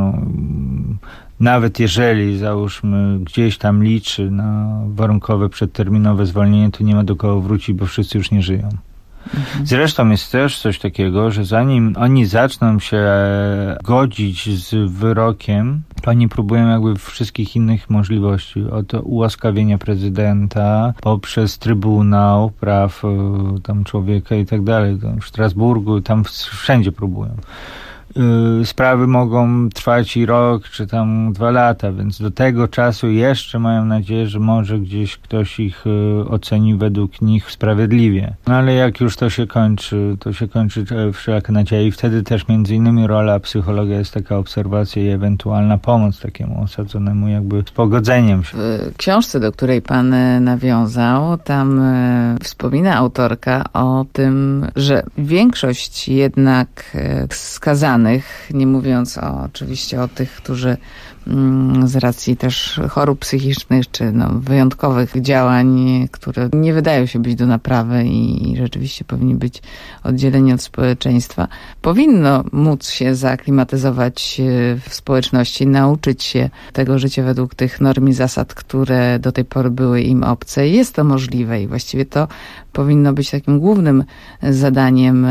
nawet jeżeli, załóżmy, gdzieś tam liczy na warunkowe, przedterminowe zwolnienie, to nie ma do kogo wrócić, bo wszyscy już nie żyją. Zresztą jest też coś takiego, że zanim oni zaczną się godzić z wyrokiem, to oni próbują jakby wszystkich innych możliwości, od ułaskawienia prezydenta, poprzez Trybunał Praw tam człowieka i tak dalej, w Strasburgu, tam wszędzie próbują. Sprawy mogą trwać i rok, czy tam 2 lata, więc do tego czasu jeszcze mają nadzieję, że może gdzieś ktoś ich oceni według nich sprawiedliwie. No ale jak już to się kończy wszelaka nadzieja i wtedy też między innymi rola psychologa jest taka obserwacja i ewentualna pomoc takiemu osadzonemu jakby z pogodzeniem się. W książce, do której pan nawiązał, tam wspomina autorka o tym, że większość jednak skazanych, nie mówiąc oczywiście o tych, którzy z racji też chorób psychicznych, czy wyjątkowych działań, które nie wydają się być do naprawy i rzeczywiście powinni być oddzieleni od społeczeństwa, powinno móc się zaaklimatyzować w społeczności, nauczyć się tego życia według tych norm i zasad, które do tej pory były im obce. Jest to możliwe i właściwie to powinno być takim głównym zadaniem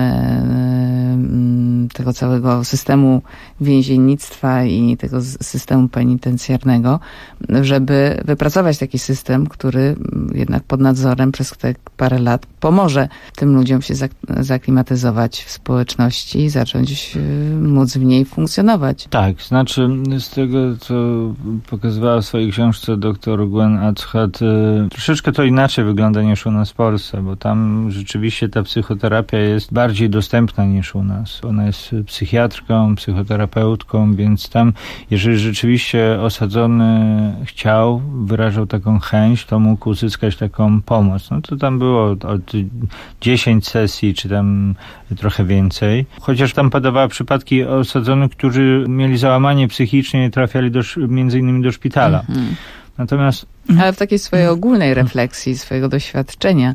tego całego systemu więziennictwa i tego systemu penitencjarnego, żeby wypracować taki system, który jednak pod nadzorem przez te parę lat pomoże tym ludziom się zaaklimatyzować w społeczności i zacząć móc w niej funkcjonować. Tak, znaczy z tego, co pokazywała w swojej książce dr Gwen Atschat, troszeczkę to inaczej wygląda niż u nas w Polsce, bo tam rzeczywiście ta psychoterapia jest bardziej dostępna niż u nas. Ona jest psychiatrką, psychoterapeutką, więc tam, jeżeli rzeczywiście osadzony wyrażał taką chęć, to mógł uzyskać taką pomoc. No to tam było od 10 sesji, czy tam trochę więcej. Chociaż tam podawała przypadki osadzonych, którzy mieli załamanie psychiczne i trafiali między innymi do szpitala. Natomiast... Ale w takiej swojej ogólnej refleksji, swojego doświadczenia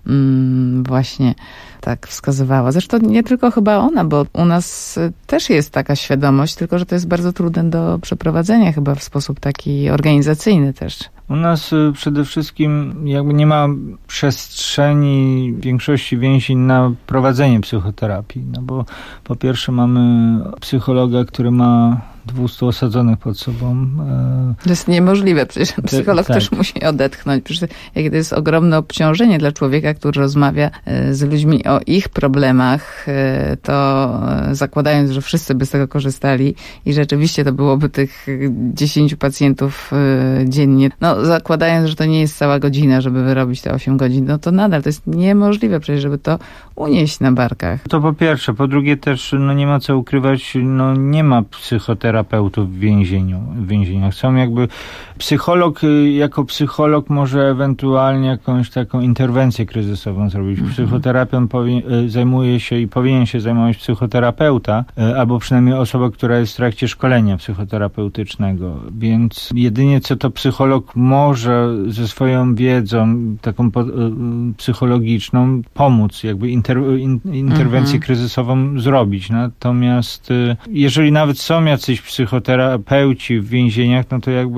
właśnie tak wskazywała. Zresztą nie tylko chyba ona, bo u nas też jest taka świadomość, tylko że to jest bardzo trudne do przeprowadzenia chyba w sposób taki organizacyjny też. U nas przede wszystkim jakby nie ma przestrzeni w większości więzień na prowadzenie psychoterapii. No bo po pierwsze mamy psychologa, który ma 200 osadzonych pod sobą. To jest niemożliwe, przecież psycholog też musi odetchnąć. Przecież jakie to jest ogromne obciążenie dla człowieka, który rozmawia z ludźmi o ich problemach, to zakładając, że wszyscy by z tego korzystali i rzeczywiście to byłoby tych 10 pacjentów dziennie, zakładając, że to nie jest cała godzina, żeby wyrobić te 8 godzin, no to nadal to jest niemożliwe przecież, żeby to unieść na barkach. To po pierwsze. Po drugie też, nie ma co ukrywać, nie ma psychoterapeutów w więzieniach. Są jakby psycholog jako psycholog może ewentualnie jakąś taką interwencję kryzysową zrobić. Psychoterapią zajmuje się i powinien się zajmować psychoterapeuta, albo przynajmniej osoba, która jest w trakcie szkolenia psychoterapeutycznego. Więc jedynie co to psycholog może ze swoją wiedzą taką psychologiczną pomóc, jakby interwencję kryzysową zrobić. Natomiast jeżeli nawet są jacyś psychoterapeuci w więzieniach, no to jakby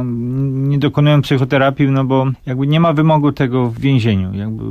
nie dokonują psychoterapii, bo jakby nie ma wymogu tego w więzieniu. Jakby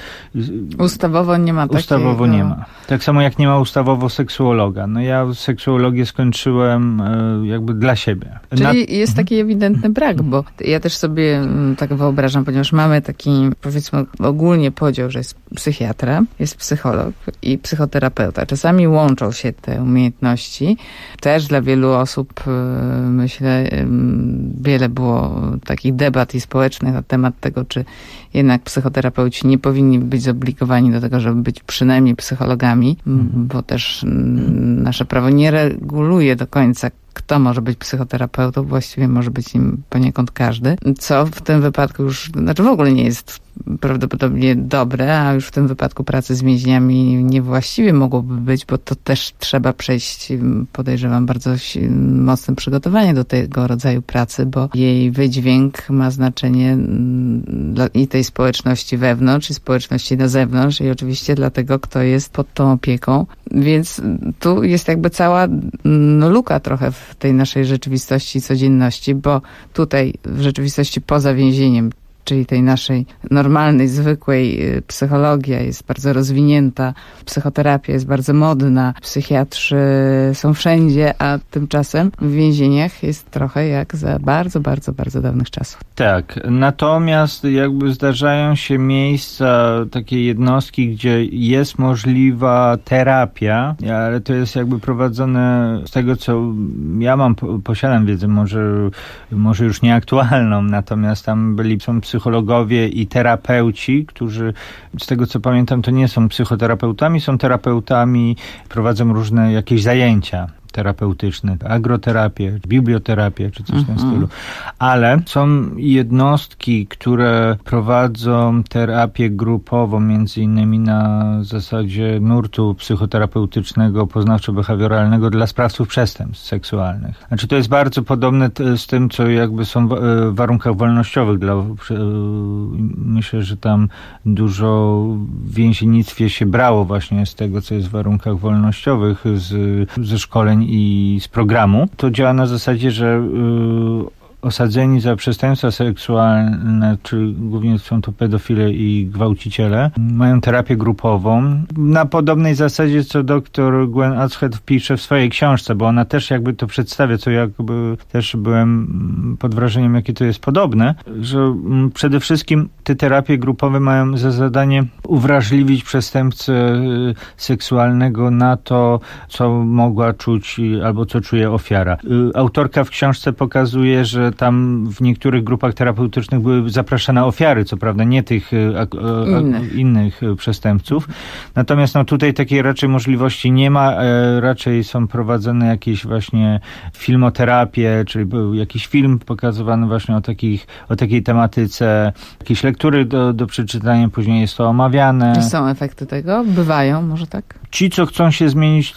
ustawowo nie ma takiego. Ustawowo nie ma. Tak samo jak nie ma ustawowo seksuologa. Ja seksuologię skończyłem jakby dla siebie. Czyli jest taki ewidentny brak, bo ja też sobie tak wyobrażam, ponieważ mamy taki, powiedzmy, ogólnie podział, że jest psychiatra, jest psycholog i psychoterapeuta. Czasami łączą się te umiejętności. Też dla wielu osób, myślę, wiele było takich debat i społecznych na temat tego, czy jednak psychoterapeuci nie powinni być zobligowani do tego, żeby być przynajmniej psychologami, bo też nasze prawo nie reguluje do końca, kto może być psychoterapeutą, właściwie może być nim poniekąd każdy, co w tym wypadku już, w ogóle nie jest prawdopodobnie dobre, a już w tym wypadku pracy z więźniami niewłaściwie mogłoby być, bo to też trzeba przejść, podejrzewam, bardzo mocne przygotowanie do tego rodzaju pracy, bo jej wydźwięk ma znaczenie dla i tej społeczności wewnątrz, i społeczności na zewnątrz, i oczywiście dla tego, kto jest pod tą opieką. Więc tu jest jakby cała luka trochę w tej naszej rzeczywistości i codzienności, bo tutaj w rzeczywistości poza więzieniem czyli tej naszej normalnej, zwykłej psychologii jest bardzo rozwinięta, psychoterapia jest bardzo modna, psychiatrzy są wszędzie, a tymczasem w więzieniach jest trochę jak za bardzo, bardzo, bardzo dawnych czasów. Tak, natomiast jakby zdarzają się miejsca, takie jednostki, gdzie jest możliwa terapia, ale to jest jakby prowadzone z tego, co ja posiadam wiedzę, może już nieaktualną, natomiast tam są psychologowie i terapeuci, którzy z tego, co pamiętam, to nie są psychoterapeutami, są terapeutami, prowadzą różne jakieś zajęcia terapeutyczne, agroterapię, biblioterapię, czy coś w tym stylu. Ale są jednostki, które prowadzą terapię grupową, między innymi na zasadzie nurtu psychoterapeutycznego, poznawczo-behawioralnego dla sprawców przestępstw seksualnych. Znaczy to jest bardzo podobne z tym, co jakby są w warunkach wolnościowych. Myślę, że tam dużo w więziennictwie się brało właśnie z tego, co jest w warunkach wolnościowych, ze szkoleń i z programu. To działa na zasadzie, że osadzeni za przestępstwa seksualne, czy głównie są to pedofile i gwałciciele, mają terapię grupową. Na podobnej zasadzie, co dr Gwen Adshead pisze w swojej książce, bo ona też jakby to przedstawia, co jakby też byłem pod wrażeniem, jakie to jest podobne, że przede wszystkim te terapie grupowe mają za zadanie uwrażliwić przestępcę seksualnego na to, co mogła czuć albo co czuje ofiara. Autorka w książce pokazuje, że tam w niektórych grupach terapeutycznych były zapraszane ofiary, co prawda nie tych innych przestępców. Natomiast tutaj takiej raczej możliwości nie ma. Raczej są prowadzone jakieś właśnie filmoterapie, czyli był jakiś film pokazywany właśnie o takiej tematyce, jakieś lektury do przeczytania, później jest to omawiane. Są efekty tego? Bywają, może tak? Ci, co chcą się zmienić,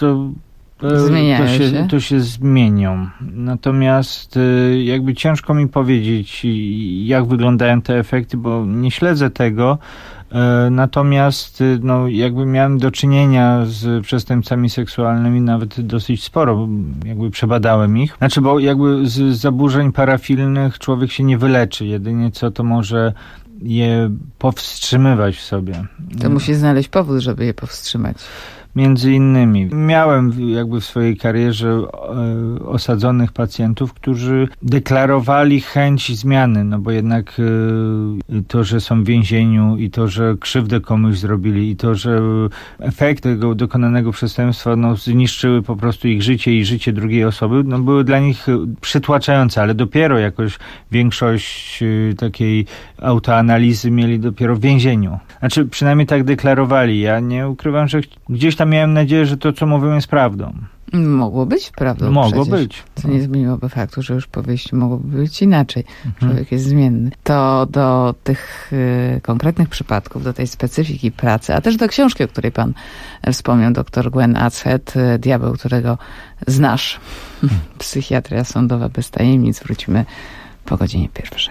to się zmienią. Natomiast jakby ciężko mi powiedzieć, jak wyglądają te efekty, bo nie śledzę tego. Natomiast jakby miałem do czynienia z przestępcami seksualnymi nawet dosyć sporo, jakby przebadałem ich. Znaczy, bo jakby z zaburzeń parafilnych człowiek się nie wyleczy. Jedynie co to może je powstrzymywać w sobie. To musi znaleźć powód, żeby je powstrzymać. Między innymi. Miałem jakby w swojej karierze osadzonych pacjentów, którzy deklarowali chęć zmiany, bo jednak to, że są w więzieniu i to, że krzywdę komuś zrobili i to, że efekt tego dokonanego przestępstwa zniszczyły po prostu ich życie i życie drugiej osoby, były dla nich przytłaczające, ale dopiero jakoś większość takiej autoanalizy mieli dopiero w więzieniu. Znaczy, przynajmniej tak deklarowali. Ja nie ukrywam, że gdzieś tam miałem nadzieję, że to, co mówią, jest prawdą. Mogło być prawdą. Mogło być. Co nie zmieniłoby faktu, że już po wyjściu mogłoby być inaczej. Człowiek jest zmienny. To do tych konkretnych przypadków, do tej specyfiki pracy, a też do książki, o której pan wspomniał, dr Gwen Adshead, Diabeł, którego znasz. Psychiatria sądowa bez tajemnic. Wrócimy po godzinie 1:00.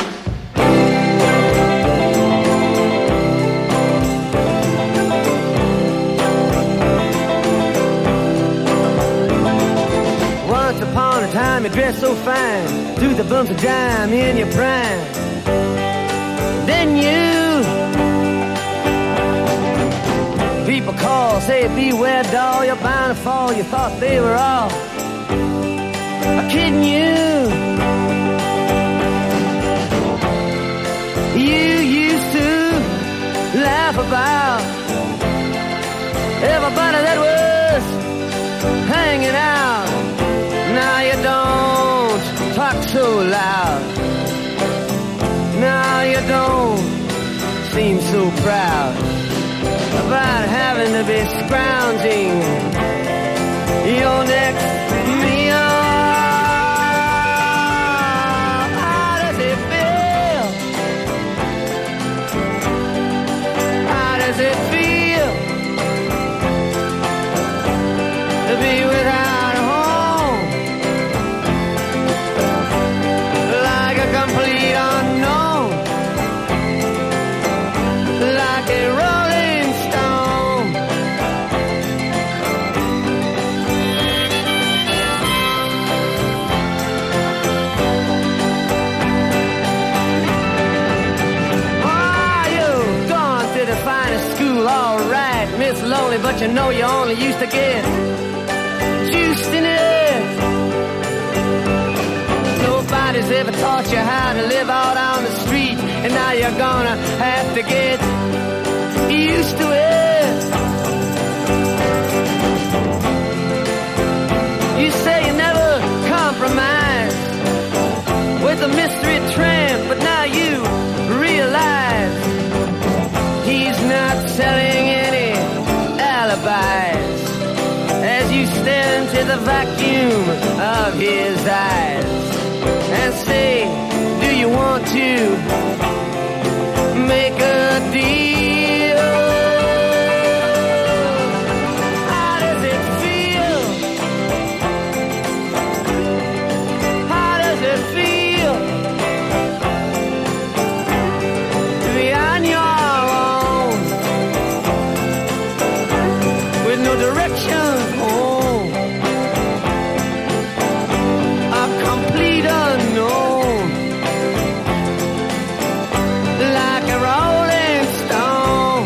You dress so fine, through the bumps of dime in your prime. Then you people call, say beware doll, you're bound to fall. You thought they were all kidding you. You used to laugh about everybody that was hanging out. Now you don't talk so loud. Now you don't seem so proud about having to be scrounging your next meal. How does it feel? How does it feel to be without complete unknown, like a rolling stone? gets lonely, but you know you only used to get juiced in it. Nobody's ever taught you how to live out on the street, and now you're gonna have to get used to it. You say you never compromise with a mystery tramp, but now you realize he's not selling any alibis as you stare into the vacuum of his eyes and say, do you want to make a deal? How does it feel? How does it feel to be on your own with no direction home? A complete unknown, like a rolling stone.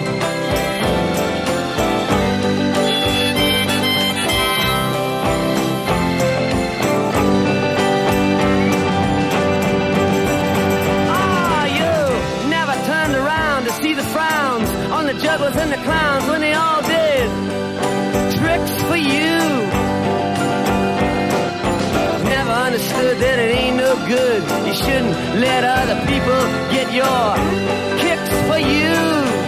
Ah, you never turned around to see the frowns on the jugglers and the clowns when they all did tricks for you. Never understood that it ain't no good. You shouldn't let other people get your kicks for you.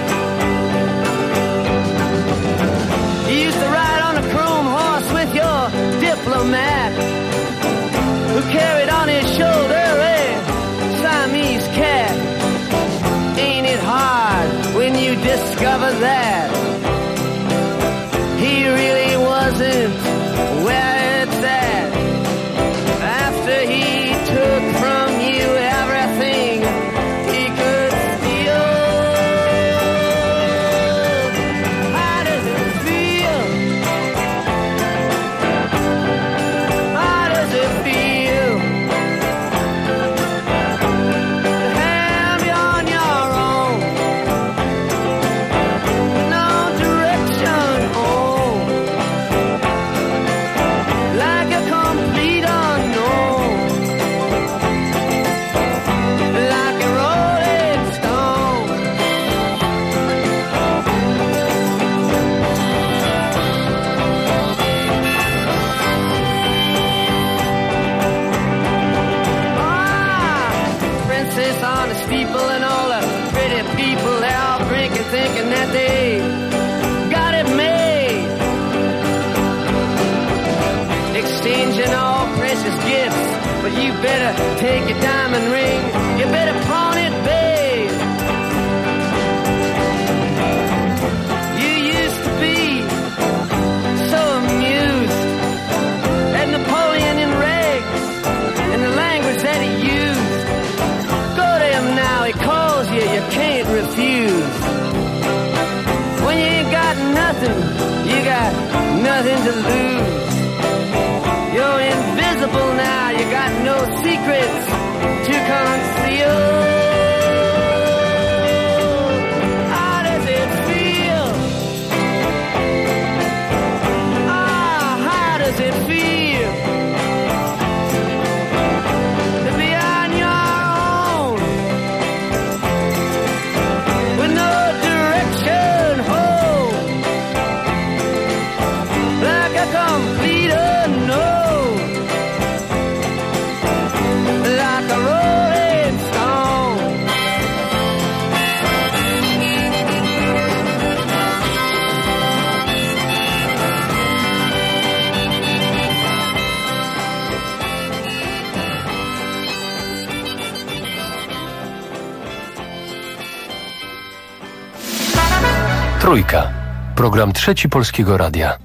You used to ride on a chrome horse with your diplomat, who carried on his shoulder a Siamese cat. Ain't it hard when you discover that he really wasn't where it's at? After he took from you everything he could steal. How does it feel? How does it feel to have you on your own? No direction home, like a complete unknown, like a rolling stone. Ah, princess on the steeple and all the pretty people, they're all drinking, thinking that they got it made, exchanging all precious gifts. But you better take your diamond ring, you better pawn it, babe. You used to be so amused at Napoleon in rags and the language that he used. Go to him now, he calls you, you can't refuse. When you ain't got nothing, you got nothing to lose. You're invisible now, you got no secrets to conceal. How does it feel? Ah, how does it feel to be on your own with no direction home, like a complete unknown, like a rolling stone. Trójka. Program Trzeci Polskiego Radia.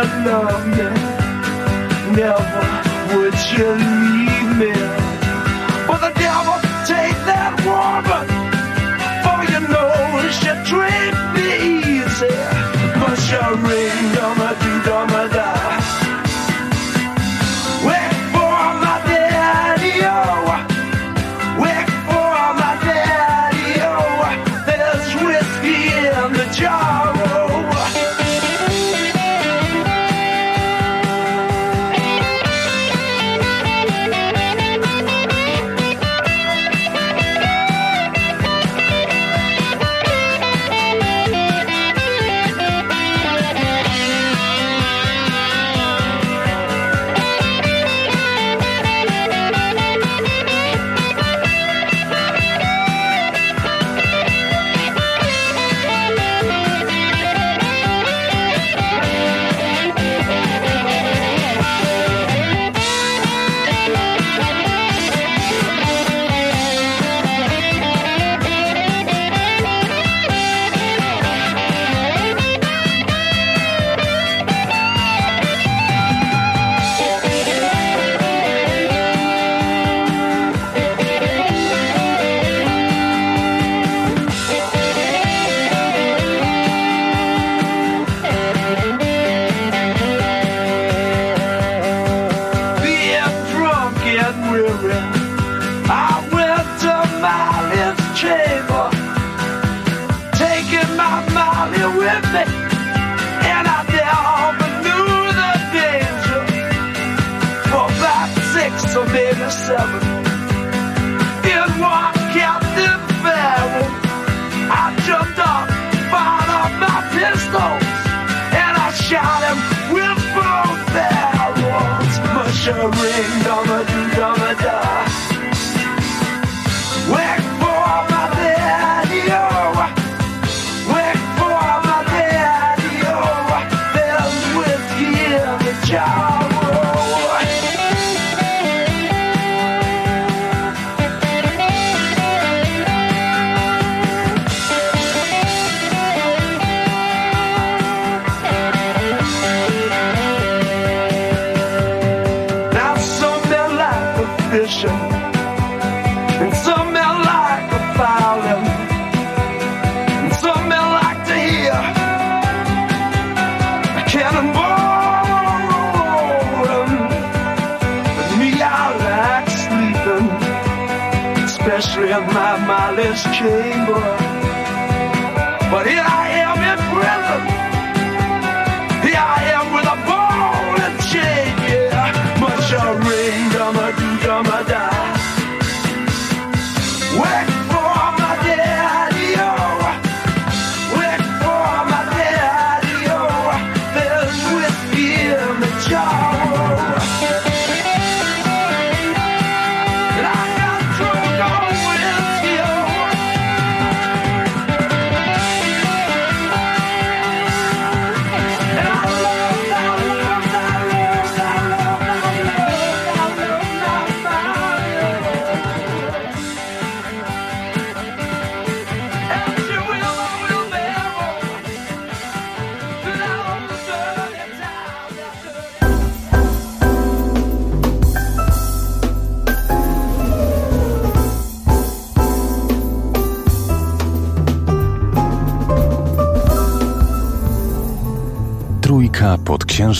love me, never would you leave me. But the devil take that woman, for you know she treat me easy. But she ring, dum-a-doo-dum-a-da. Wait for my daddy, oh. Wait for my daddy, oh. There's whiskey in the jar, oh.